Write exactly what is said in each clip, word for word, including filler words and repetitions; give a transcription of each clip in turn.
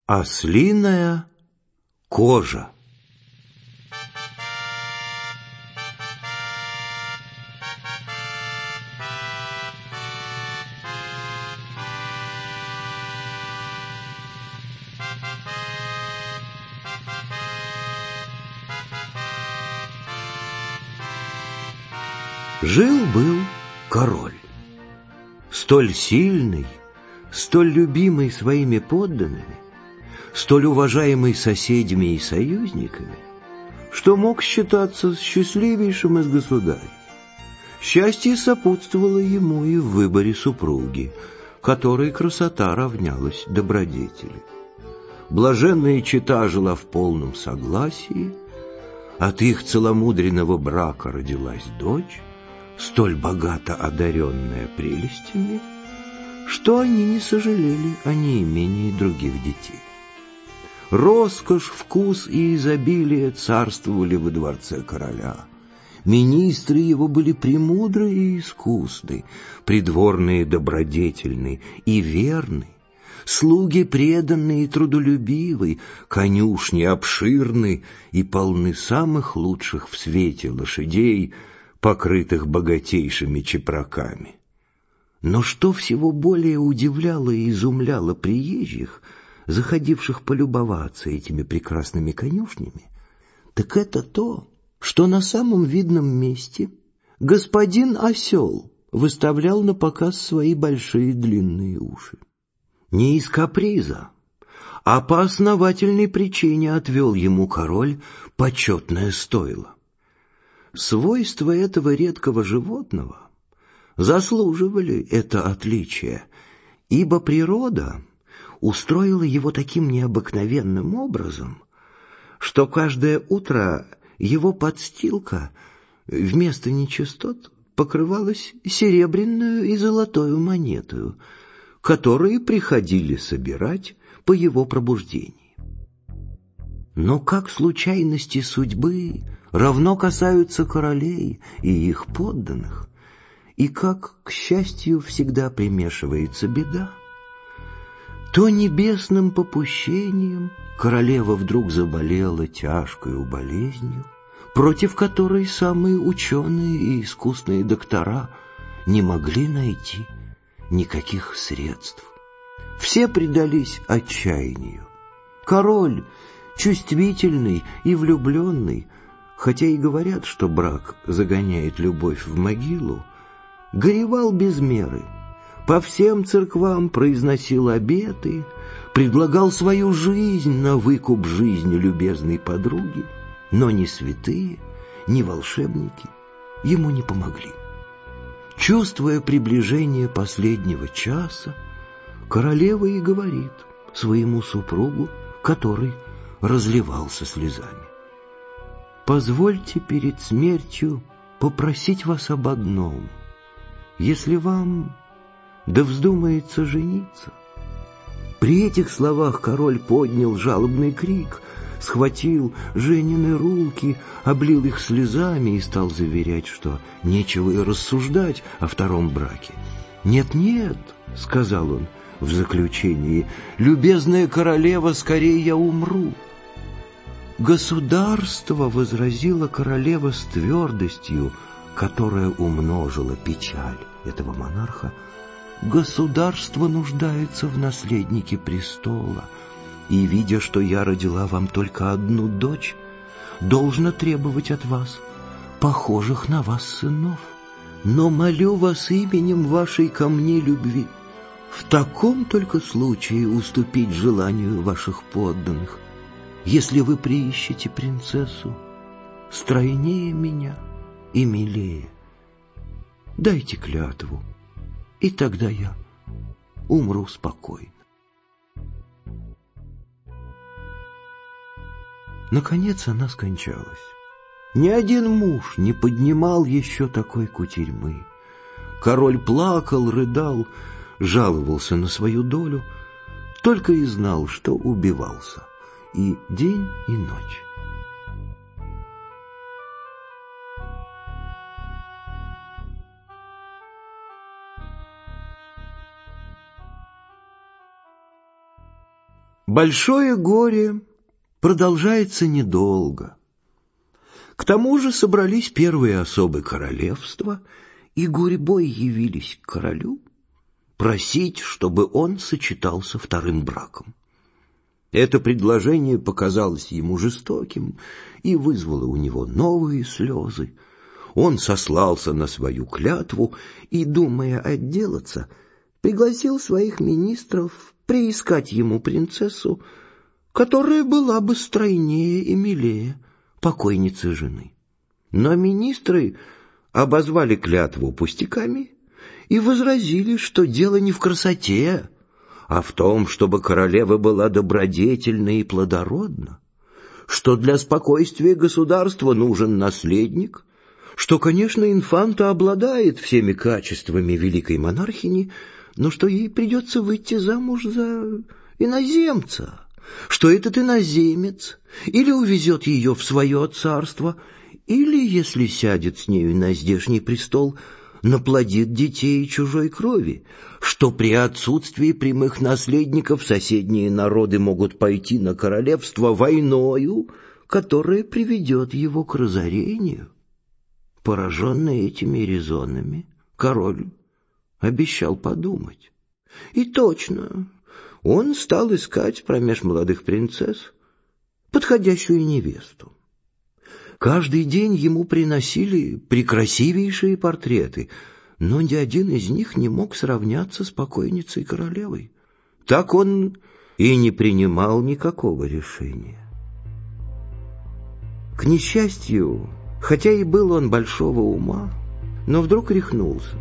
Ослиная кожа. Жил-был король, столь сильный, столь любимый своими подданными, столь уважаемый соседями и союзниками, что мог считаться счастливейшим из государей. Счастье сопутствовало ему и в выборе супруги, которой красота равнялась добродетели. Блаженная чета жила в полном согласии, от их целомудренного брака родилась дочь, столь богато одаренная прелестями, что они не сожалели о неимении других детей. Роскошь, вкус и изобилие царствовали во дворце короля. Министры его были премудры и искусны, придворные добродетельны и верны, слуги преданные и трудолюбивы, конюшни обширны и полны самых лучших в свете лошадей, покрытых богатейшими чепраками. Но что всего более удивляло и изумляло приезжих, заходивших полюбоваться этими прекрасными конюшнями, так это то, что на самом видном месте господин Осел выставлял на показ свои большие длинные уши. Не из каприза, а по основательной причине отвел ему король почетное стойло. Свойства этого редкого животного заслуживали это отличие, ибо природа устроила его таким необыкновенным образом, что каждое утро его подстилка вместо нечистот покрывалась серебряную и золотую монетою, которые приходили собирать по его пробуждении. Но как случайности судьбы равно касаются королей и их подданных, и как, к счастью, всегда примешивается беда, то небесным попущением королева вдруг заболела тяжкою болезнью, против которой самые ученые и искусные доктора не могли найти никаких средств. Все предались отчаянию. Король, чувствительный и влюбленный, хотя и говорят, что брак загоняет любовь в могилу, горевал без меры, по всем церквам произносил обеты, предлагал свою жизнь на выкуп жизни любезной подруги, но ни святые, ни волшебники ему не помогли. Чувствуя приближение последнего часа, королева и говорит своему супругу, который разливался слезами: «Позвольте перед смертью попросить вас об одном. Если вам да вздумается жениться». При этих словах король поднял жалобный крик, схватил Женины руки, облил их слезами и стал заверять, что нечего и рассуждать о втором браке. «Нет-нет», — сказал он в заключении, — «любезная королева, скорее я умру». «Государство», — возразила королева с твердостью, которая умножила печаль этого монарха, — «государство нуждается в наследнике престола, и, видя, что я родила вам только одну дочь, должно требовать от вас похожих на вас сынов. Но молю вас именем вашей ко мне любви в таком только случае уступить желанию ваших подданных, если вы приищете принцессу стройнее меня и милее. Дайте клятву, и тогда я умру спокойно». Наконец она скончалась. Ни один муж не поднимал еще такой кутерьмы. Король плакал, рыдал, жаловался на свою долю, только и знал, что убивался и день, и ночь. Большое горе продолжается недолго. К тому же собрались первые особы королевства, и гурьбой явились к королю просить, чтобы он сочетался вторым браком. Это предложение показалось ему жестоким и вызвало у него новые слезы. Он сослался на свою клятву и, думая отделаться, пригласил своих министров приискать ему принцессу, которая была бы стройнее и милее покойницы жены. Но министры обозвали клятву пустяками и возразили, что дело не в красоте, а в том, чтобы королева была добродетельна и плодородна, что для спокойствия государства нужен наследник, что, конечно, инфанта обладает всеми качествами великой монархини, но что ей придется выйти замуж за иноземца, что этот иноземец или увезет ее в свое царство, или, если сядет с нею на здешний престол, наплодит детей чужой крови, что при отсутствии прямых наследников соседние народы могут пойти на королевство войною, которая приведет его к разорению. Пораженный этими резонами, король обещал подумать. И точно, он стал искать промеж молодых принцесс подходящую невесту. Каждый день ему приносили прекрасивейшие портреты, но ни один из них не мог сравняться с покойницей королевой. Так он и не принимал никакого решения. К несчастью, хотя и был он большого ума, но вдруг рехнулся.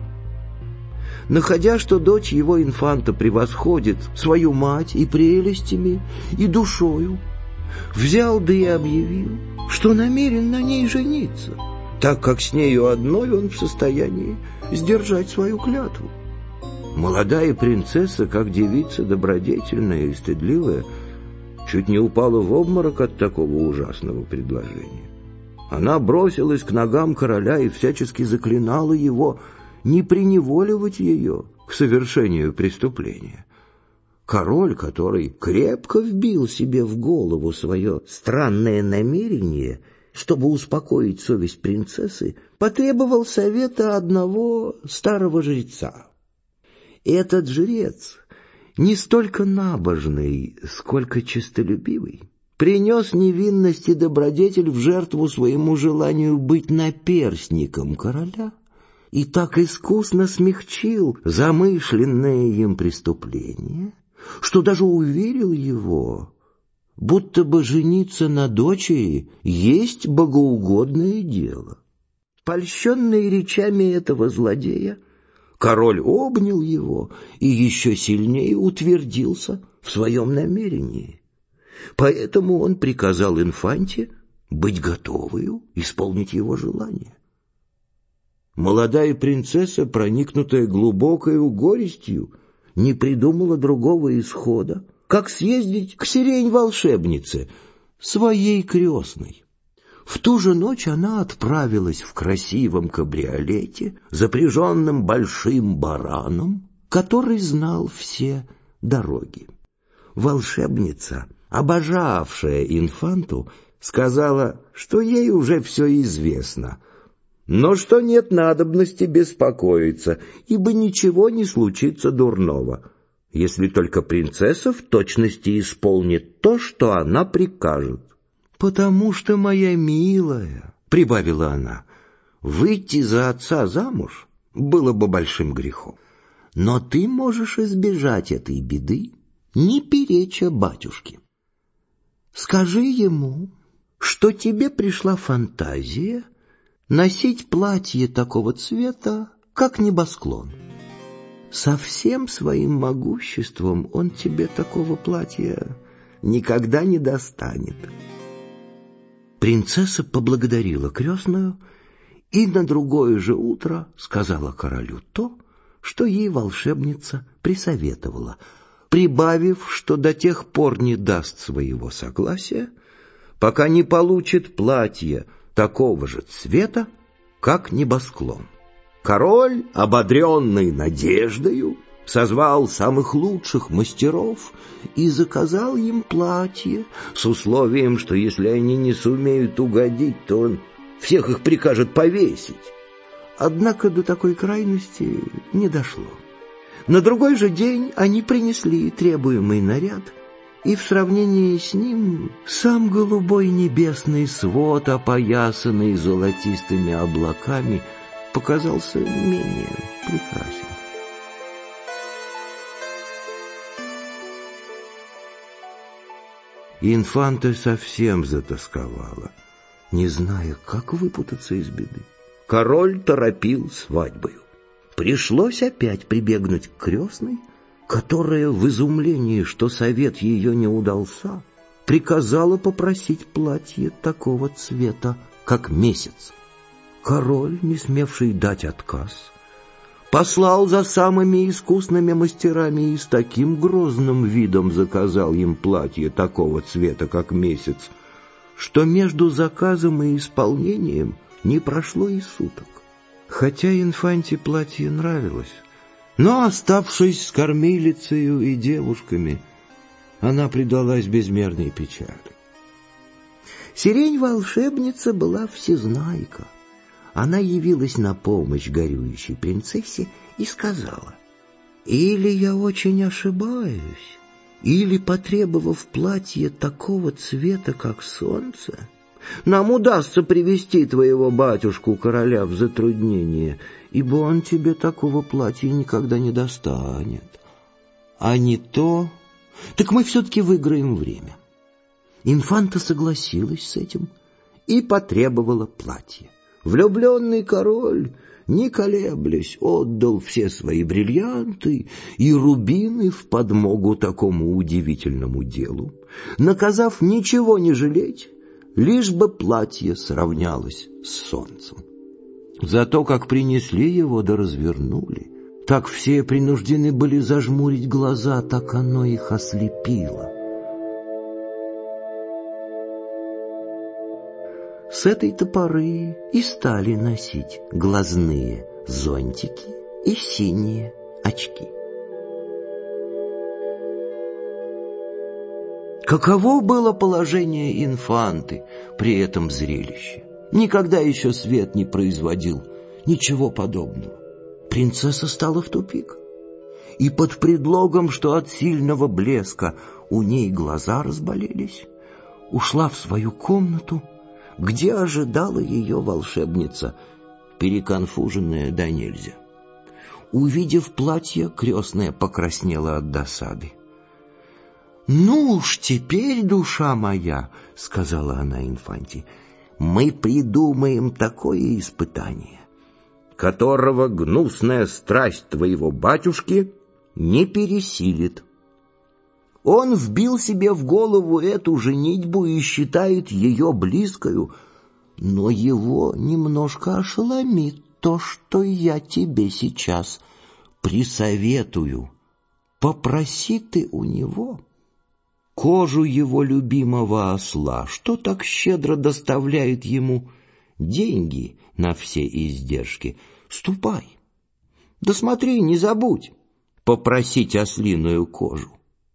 Находя, что дочь его инфанта превосходит свою мать и прелестями, и душою, взял да и объявил, что намерен на ней жениться, так как с нею одной он в состоянии сдержать свою клятву. Молодая принцесса, как девица добродетельная и стыдливая, чуть не упала в обморок от такого ужасного предложения. Она бросилась к ногам короля и всячески заклинала его не преневоливать ее к совершению преступления. Король, который крепко вбил себе в голову свое странное намерение, чтобы успокоить совесть принцессы, потребовал совета одного старого жреца. Этот жрец, не столько набожный, сколько честолюбивый, принес невинность и добродетель в жертву своему желанию быть наперсником короля и так искусно смягчил замышленное им преступление, что даже уверил его, будто бы жениться на дочери есть богоугодное дело. Польщенный речами этого злодея, король обнял его и еще сильнее утвердился в своем намерении. Поэтому он приказал инфанте быть готовою исполнить его желание. Молодая принцесса, проникнутая глубокою горестью, не придумала другого исхода, как съездить к сирень-волшебнице, своей крестной. В ту же ночь она отправилась в красивом кабриолете, запряженном большим бараном, который знал все дороги. Волшебница, обожавшая инфанту, сказала, что ей уже все известно, но что нет надобности беспокоиться, ибо ничего не случится дурного, если только принцесса в точности исполнит то, что она прикажет. «Потому что, моя милая, — прибавила она, — выйти за отца замуж было бы большим грехом. Но ты можешь избежать этой беды, не переча батюшке. Скажи ему, что тебе пришла фантазия носить платье такого цвета, как небосклон. Со всем своим могуществом он тебе такого платья никогда не достанет». Принцесса поблагодарила крестную и на другое же утро сказала королю то, что ей волшебница присоветовала, прибавив, что до тех пор не даст своего согласия, пока не получит платье такого же цвета, как небосклон. Король, ободренный надеждою, созвал самых лучших мастеров и заказал им платье с условием, что если они не сумеют угодить, то он всех их прикажет повесить. Однако до такой крайности не дошло. На другой же день они принесли требуемый наряд, и в сравнении с ним сам голубой небесный свод, опоясанный золотистыми облаками, показался менее прекрасен. Инфанта совсем затосковала, не зная, как выпутаться из беды. Король торопил свадьбою. Пришлось опять прибегнуть к крестной, которая в изумлении, что совет ее не удался, приказала попросить платье такого цвета, как месяц. Король, не смевший дать отказ, послал за самыми искусными мастерами и с таким грозным видом заказал им платье такого цвета, как месяц, что между заказом и исполнением не прошло и суток. Хотя инфанте платье нравилось, но, оставшись с кормилицею и девушками, она предалась безмерной печали. Сирень-волшебница была всезнайка. Она явилась на помощь горюющей принцессе и сказала: «Или я очень ошибаюсь, или, потребовав платье такого цвета, как солнце, нам удастся привести твоего батюшку-короля в затруднение, ибо он тебе такого платья никогда не достанет. А не то, так мы все-таки выиграем время». Инфанта согласилась с этим и потребовала платья. Влюбленный король, не колеблясь, отдал все свои бриллианты и рубины в подмогу такому удивительному делу, наказав ничего не жалеть, лишь бы платье сравнялось с солнцем. Зато как принесли его да развернули, так все принуждены были зажмурить глаза, так оно их ослепило. С этой-то поры и стали носить глазные зонтики и синие очки. Каково было положение инфанты при этом зрелище? Никогда еще свет не производил ничего подобного. Принцесса стала в тупик, и под предлогом, что от сильного блеска у ней глаза разболелись, ушла в свою комнату, где ожидала ее волшебница, переконфуженная до нельзя. Увидев платье, крестная покраснела от досады. «Ну уж теперь, душа моя, — сказала она инфанте, — мы придумаем такое испытание, которого гнусная страсть твоего батюшки не пересилит. Он вбил себе в голову эту женитьбу и считает ее близкою, но его немножко ошеломит то, что я тебе сейчас присоветую. Попроси ты у него кожу его любимого осла, что так щедро доставляет ему деньги на все издержки. Ступай, да смотри, не забудь попросить ослиную кожу».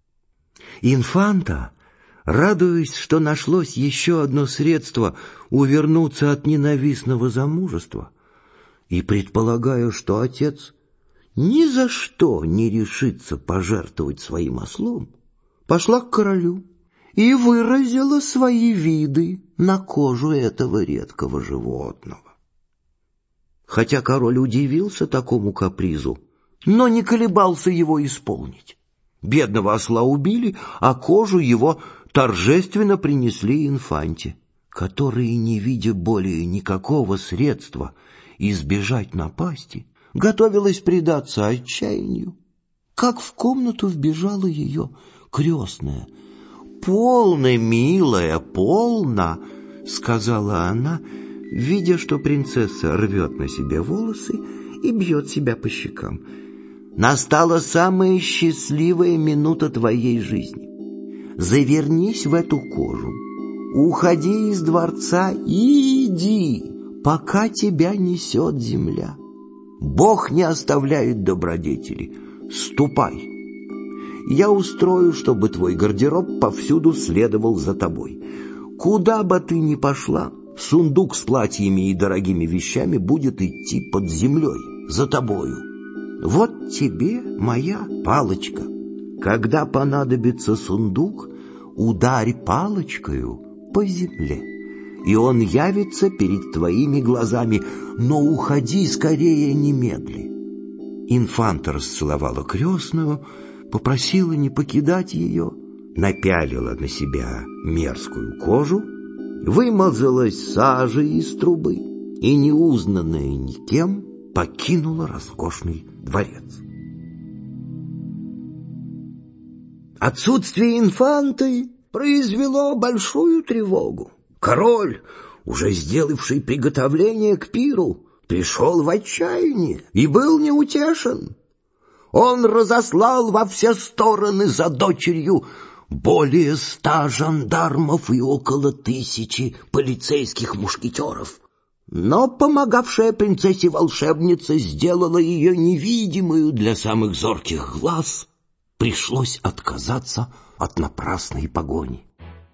Инфанта, радуясь, что нашлось еще одно средство увернуться от ненавистного замужества, и предполагая, что отец ни за что не решится пожертвовать своим ослом, пошла к королю и выразила свои виды на кожу этого редкого животного. Хотя король удивился такому капризу, но не колебался его исполнить. Бедного осла убили, а кожу его торжественно принесли инфанте, которая, не видя более никакого средства избежать напасти, готовилась предаться отчаянию, как в комнату вбежала ее крестная. «Полно, милая, полно!» — сказала она, видя, что принцесса рвет на себе волосы и бьет себя по щекам. «Настала самая счастливая минута твоей жизни. Завернись в эту кожу, уходи из дворца и иди, пока тебя несет земля. Бог не оставляет добродетели. ступай. Я устрою, чтобы твой гардероб повсюду следовал за тобой. Куда бы ты ни пошла, сундук с платьями и дорогими вещами будет идти под землей, за тобою. Вот тебе моя палочка. Когда понадобится сундук, ударь палочкою по земле, и он явится перед твоими глазами, но уходи скорее немедли». Инфанта расцеловала крестную, попросила не покидать ее, напялила на себя мерзкую кожу, вымазалась сажей из трубы и, неузнанная никем, покинула роскошный дворец. Отсутствие инфанты произвело большую тревогу. Король, уже сделавший приготовление к пиру, пришел в отчаяние и был неутешен. Он разослал во все стороны за дочерью более ста жандармов и около тысячи полицейских мушкетеров. Но помогавшая принцессе волшебница сделала ее невидимую для самых зорких глаз. Пришлось отказаться от напрасной погони.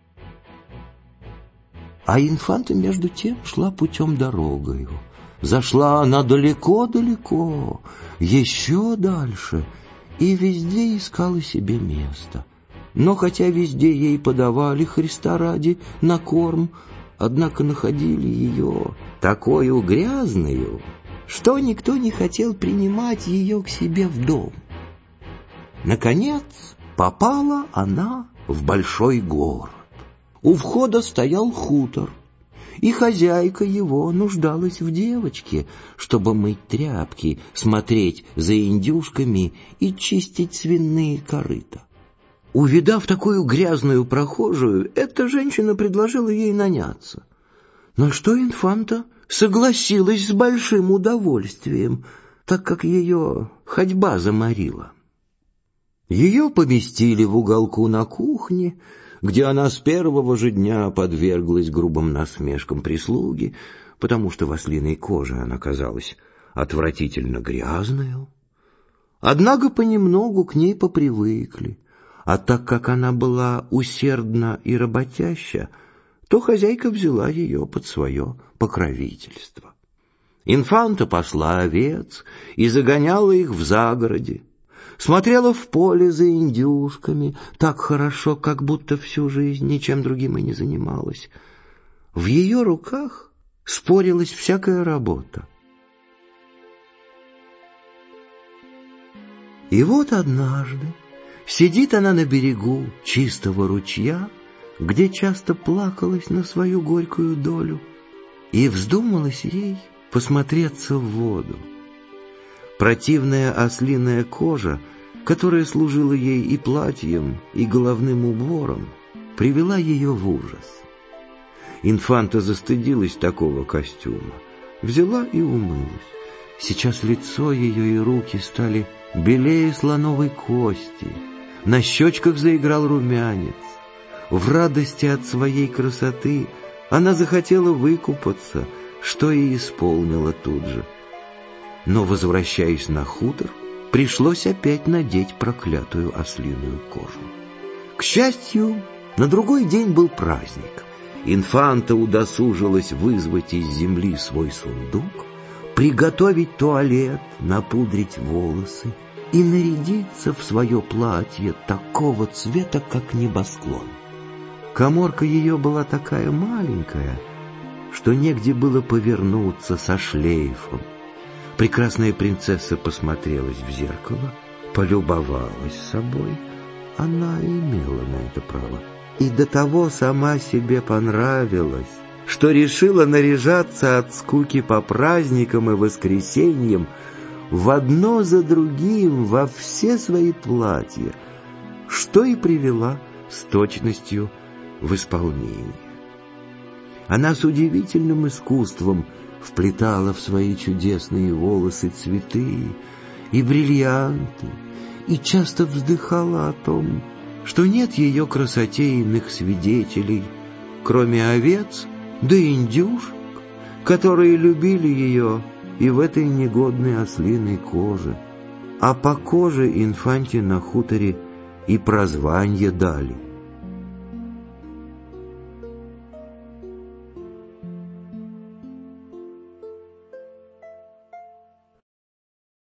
А инфанта, между тем, шла путем дорогою. Зашла она далеко-далеко, еще дальше, и везде искала себе место. Но хотя везде ей подавали, Христа ради, на корм, однако находили ее такою грязную, что никто не хотел принимать ее к себе в дом. Наконец попала она в большой город. У входа стоял хутор, и хозяйка его нуждалась в девочке, чтобы мыть тряпки, смотреть за индюшками и чистить свиные корыта. Увидав такую грязную прохожую, эта женщина предложила ей наняться. На что инфанта согласилась с большим удовольствием, так как ее ходьба заморила. Ее поместили в уголку на кухне, где она с первого же дня подверглась грубым насмешкам прислуги, потому что в ослиной коже она казалась отвратительно грязную. Однако понемногу к ней попривыкли, а так как она была усердна и работяща, то хозяйка взяла ее под свое покровительство. Инфанта пасла овец и загоняла их в загороде, смотрела в поле за индюшками так хорошо, как будто всю жизнь ничем другим и не занималась. В ее руках спорилась всякая работа. И вот однажды сидит она на берегу чистого ручья, где часто плакалась на свою горькую долю, и вздумалось ей посмотреться в воду. Противная ослиная кожа, которая служила ей и платьем, и головным убором, привела ее в ужас. Инфанта застыдилась такого костюма, взяла и умылась. Сейчас лицо ее и руки стали белее слоновой кости, на щечках заиграл румянец. В радости от своей красоты она захотела выкупаться, что и исполнила тут же. Но, возвращаясь на хутор, пришлось опять надеть проклятую ослиную кожу. К счастью, на другой день был праздник. Инфанта удосужилась вызвать из земли свой сундук, приготовить туалет, напудрить волосы и нарядиться в свое платье такого цвета, как небосклон. Каморка ее была такая маленькая, что негде было повернуться со шлейфом. Прекрасная принцесса посмотрелась в зеркало, полюбовалась собой. Она имела на это право. И до того сама себе понравилась, что решила наряжаться от скуки по праздникам и воскресеньям в одно за другим во все свои платья, что и привела с точностью в исполнение. Она с удивительным искусством вплетала в свои чудесные волосы цветы и бриллианты, и часто вздыхала о том, что нет ее красоте иных свидетелей, кроме овец да индюшек, которые любили ее и в этой негодной ослиной коже. а по коже инфанте на хуторе и прозванье дали.